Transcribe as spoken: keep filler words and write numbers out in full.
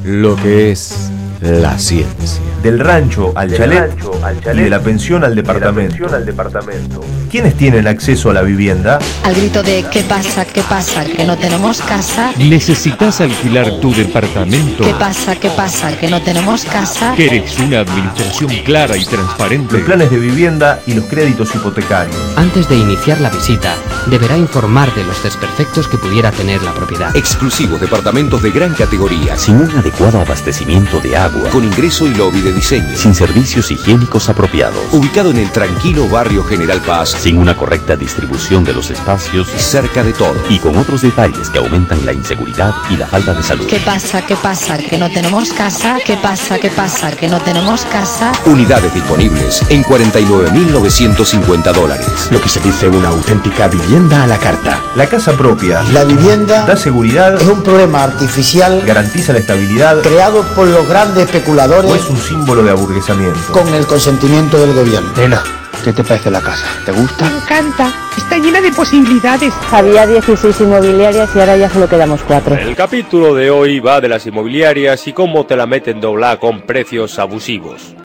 lo que es la ciencia. Del rancho al Del chalet, rancho al chalet y de la pensión al y de la departamento. pensión al departamento. ¿Quiénes tienen acceso a la vivienda? Al grito de ¿qué pasa? ¿Qué pasa? Que no tenemos casa. ¿Necesitas alquilar tu departamento? ¿Qué pasa? ¿Qué pasa? Que no tenemos casa. ¿Quieres una administración clara y transparente? Los planes de vivienda y los créditos hipotecarios. Antes de iniciar la visita, deberá informar de los desperfectos que pudiera tener la propiedad. Exclusivos departamentos de gran categoría, sin un adecuado abastecimiento de agua, con ingreso y lobby de diseño, sin servicios higiénicos apropiados, ubicado en el tranquilo barrio General Paz, sin una correcta distribución de los espacios, cerca de todo, y con otros detalles que aumentan la inseguridad y la falta de salud. ¿Qué pasa? ¿Qué pasa? Que no tenemos casa. ¿Qué pasa? ¿Qué pasa? Que no tenemos casa. Unidades disponibles en cuarenta y nueve mil novecientos cincuenta dólares. Lo que se dice una auténtica vivienda a la carta. La casa propia. La vivienda da seguridad. Es un problema artificial. Garantiza la estabilidad. Creado por los grandes especuladores. O es un símbolo de aburguesamiento. Con el consentimiento del gobierno. Nena, ¿qué te parece la casa? ¿Te gusta? Me encanta. Está llena de posibilidades. Había dieciséis inmobiliarias y ahora ya solo quedamos cuatro. El capítulo de hoy va de las inmobiliarias y cómo te la meten doblada con precios abusivos.